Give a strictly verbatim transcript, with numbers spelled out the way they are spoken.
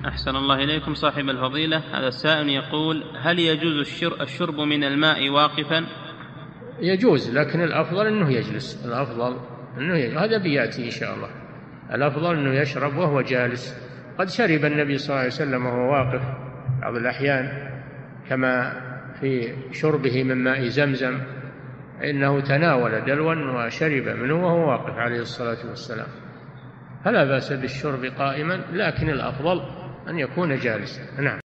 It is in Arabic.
أحسن الله إليكم صاحب الفضيلة. هذا السائل يقول: هل يجوز الشرب من الماء واقفا؟ يجوز، لكن الأفضل أنه يجلس. الأفضل أنه يجلس. هذا بيأتي إن شاء الله. الأفضل أنه يشرب وهو جالس. قد شرب النبي صلى الله عليه وسلم وهو واقف بعض الأحيان، كما في شربه من ماء زمزم، إنه تناول دلوا وشرب منه وهو واقف عليه الصلاة والسلام. فلا بأس بالشرب قائما، لكن الأفضل أن يكون جالسا. نعم.